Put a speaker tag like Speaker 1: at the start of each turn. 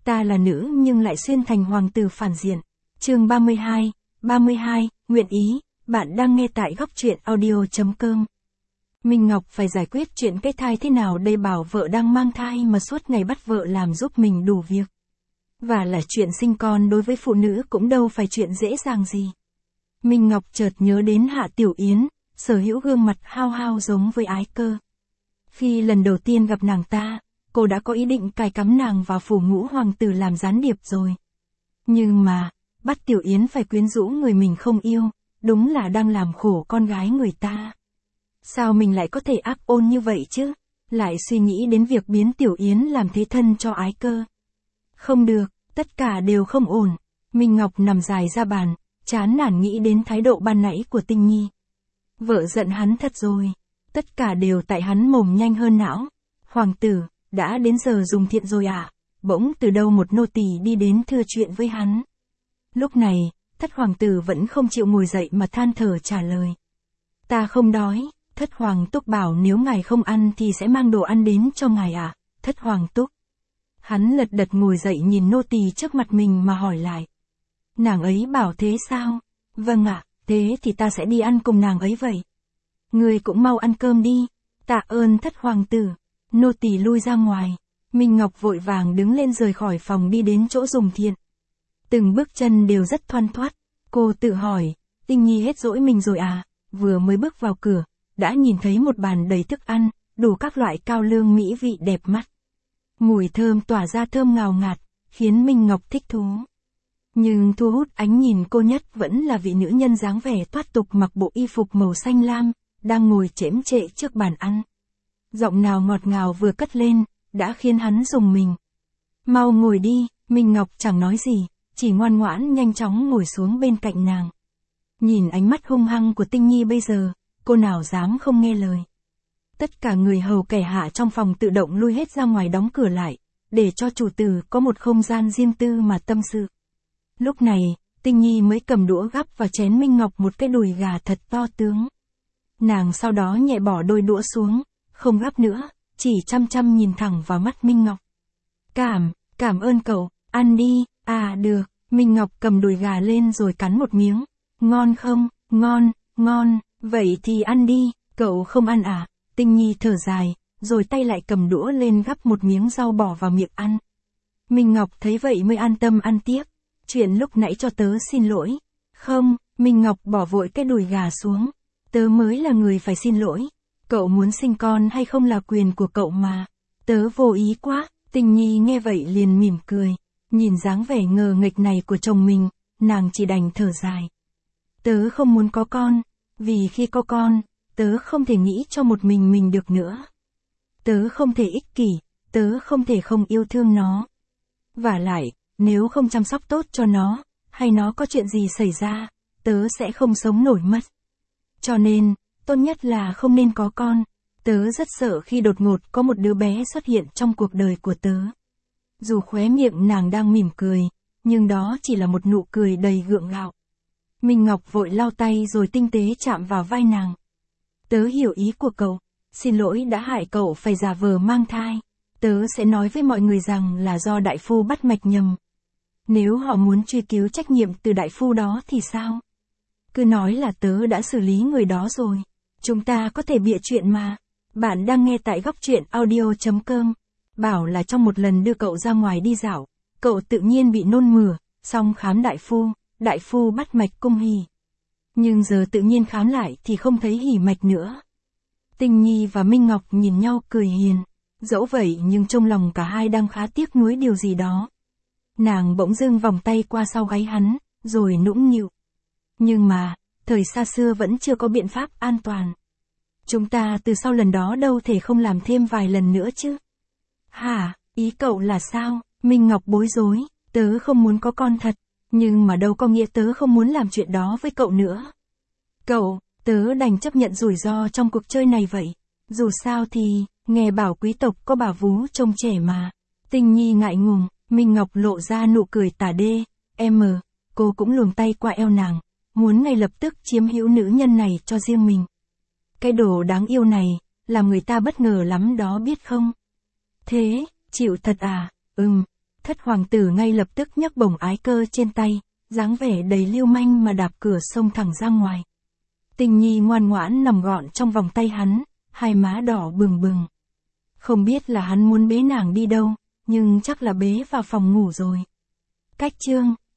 Speaker 1: Ta là nữ nhưng lại xuyên thành hoàng tử phản diện. Chương 32, nguyện ý, bạn đang nghe tại góc truyện audio.com. Minh Ngọc phải giải quyết chuyện cái thai thế nào đây, bảo vợ đang mang thai mà suốt ngày bắt vợ làm giúp mình đủ việc. Và là chuyện sinh con đối với phụ nữ cũng đâu phải chuyện dễ dàng gì. Minh Ngọc chợt nhớ đến Hạ Tiểu Yến, sở hữu gương mặt hao hao giống với Ái Cơ. Khi lần đầu tiên gặp nàng ta, cô đã có ý định cài cắm nàng vào phủ ngũ hoàng tử làm gián điệp rồi. Nhưng mà, bắt Tiểu Yến phải quyến rũ người mình không yêu, đúng là đang làm khổ con gái người ta. Sao mình lại có thể ác ôn như vậy chứ? Lại suy nghĩ đến việc biến Tiểu Yến làm thế thân cho Ái Cơ. Không được, tất cả đều không ổn. Minh Ngọc nằm dài ra bàn, chán nản nghĩ đến thái độ ban nãy của Tinh Nhi. Vợ giận hắn thật rồi. Tất cả đều tại hắn mồm nhanh hơn não. Hoàng tử, đã đến giờ dùng thiện rồi à? Bỗng từ đâu một nô tỳ đi đến thưa chuyện với hắn. Lúc này, thất hoàng tử vẫn không chịu ngồi dậy mà than thở trả lời. Ta không đói, thất hoàng túc bảo nếu ngài không ăn thì sẽ mang đồ ăn đến cho ngài à, thất hoàng túc. Hắn lật đật ngồi dậy nhìn nô tỳ trước mặt mình mà hỏi lại. Nàng ấy bảo thế sao? Vâng ạ, thế thì ta sẽ đi ăn cùng nàng ấy vậy. Ngươi cũng mau ăn cơm đi. Tạ ơn thất hoàng tử. Nô tỳ lui ra ngoài. Minh Ngọc vội vàng đứng lên rời khỏi phòng đi đến chỗ dùng thiện. Từng bước chân đều rất thoăn thoắt. Cô tự hỏi, Tinh Nhi hết dỗi mình rồi à? Vừa mới bước vào cửa, đã nhìn thấy một bàn đầy thức ăn, đủ các loại cao lương mỹ vị đẹp mắt. Mùi thơm tỏa ra thơm ngào ngạt, khiến Minh Ngọc thích thú. Nhưng thu hút ánh nhìn cô nhất vẫn là vị nữ nhân dáng vẻ thoát tục mặc bộ y phục màu xanh lam, đang ngồi chễm chệ trước bàn ăn. Giọng nào ngọt ngào vừa cất lên, đã khiến hắn rùng mình. Mau ngồi đi, Minh Ngọc chẳng nói gì, chỉ ngoan ngoãn nhanh chóng ngồi xuống bên cạnh nàng. Nhìn ánh mắt hung hăng của Tinh Nhi bây giờ, cô nào dám không nghe lời. Tất cả người hầu kẻ hạ trong phòng tự động lui hết ra ngoài đóng cửa lại, để cho chủ tử có một không gian riêng tư mà tâm sự. Lúc này, Tinh Nhi mới cầm đũa gắp vào chén Minh Ngọc một cái đùi gà thật to tướng. Nàng sau đó nhẹ bỏ đôi đũa xuống, không gắp nữa, chỉ chăm chăm nhìn thẳng vào mắt Minh Ngọc. Cảm ơn cậu, ăn đi, à được, Minh Ngọc cầm đùi gà lên rồi cắn một miếng. Ngon không, ngon, vậy thì ăn đi, cậu không ăn à? Tinh Nhi thở dài, rồi tay lại cầm đũa lên gắp một miếng rau bỏ vào miệng ăn. Minh Ngọc thấy vậy mới an tâm ăn tiếp. Chuyện lúc nãy cho tớ xin lỗi. Không, Minh Ngọc bỏ vội cái đùi gà xuống. Tớ mới là người phải xin lỗi. Cậu muốn sinh con hay không là quyền của cậu mà. Tớ vô ý quá. Tinh Nhi nghe vậy liền mỉm cười. Nhìn dáng vẻ ngờ nghệch này của chồng mình, nàng chỉ đành thở dài. Tớ không muốn có con, vì khi có con, tớ không thể nghĩ cho một mình được nữa. Tớ không thể ích kỷ, tớ không thể không yêu thương nó. Vả lại, nếu không chăm sóc tốt cho nó, hay nó có chuyện gì xảy ra, tớ sẽ không sống nổi mất. Cho nên, tốt nhất là không nên có con. Tớ rất sợ khi đột ngột có một đứa bé xuất hiện trong cuộc đời của tớ. Dù khóe miệng nàng đang mỉm cười, nhưng đó chỉ là một nụ cười đầy gượng gạo. Minh Ngọc vội lau tay rồi tinh tế chạm vào vai nàng. Tớ hiểu ý của cậu, xin lỗi đã hại cậu phải giả vờ mang thai. Tớ sẽ nói với mọi người rằng là do đại phu bắt mạch nhầm. Nếu họ muốn truy cứu trách nhiệm từ đại phu đó thì sao? Cứ nói là tớ đã xử lý người đó rồi. Chúng ta có thể bịa chuyện mà. Bạn đang nghe tại góc truyện audio.com. Bảo là trong một lần đưa cậu ra ngoài đi dạo, cậu tự nhiên bị nôn mửa, xong khám đại phu bắt mạch cung hỉ. Nhưng giờ tự nhiên khám lại thì không thấy hỉ mạch nữa. Tinh Nhi và Minh Ngọc nhìn nhau cười hiền. Dẫu vậy nhưng trong lòng cả hai đang khá tiếc nuối điều gì đó. Nàng bỗng dưng vòng tay qua sau gáy hắn, rồi nũng nịu. Nhưng mà, thời xa xưa vẫn chưa có biện pháp an toàn. Chúng ta từ sau lần đó đâu thể không làm thêm vài lần nữa chứ. Hả, ý cậu là sao? Minh Ngọc bối rối, tớ không muốn có con thật, nhưng mà đâu có nghĩa tớ không muốn làm chuyện đó với cậu nữa. Cậu, tớ đành chấp nhận rủi ro trong cuộc chơi này vậy. Dù sao thì, nghe bảo quý tộc có bà vú trông trẻ mà. Tinh Nhi ngại ngùng, Minh Ngọc lộ ra nụ cười tà đê. Cô cũng luồn tay qua eo nàng, muốn ngay lập tức chiếm hữu nữ nhân này cho riêng mình. Cái đồ đáng yêu này, làm người ta bất ngờ lắm đó biết không? Thế, chịu thật à? Thất hoàng tử ngay lập tức nhấc bổng ái cơ trên tay, dáng vẻ đầy lưu manh mà đạp cửa xông thẳng ra ngoài. Tình nhi ngoan ngoãn nằm gọn trong vòng tay hắn, hai má đỏ bừng bừng. Không biết là hắn muốn bế nàng đi đâu, nhưng chắc là bế vào phòng ngủ rồi. Cách chương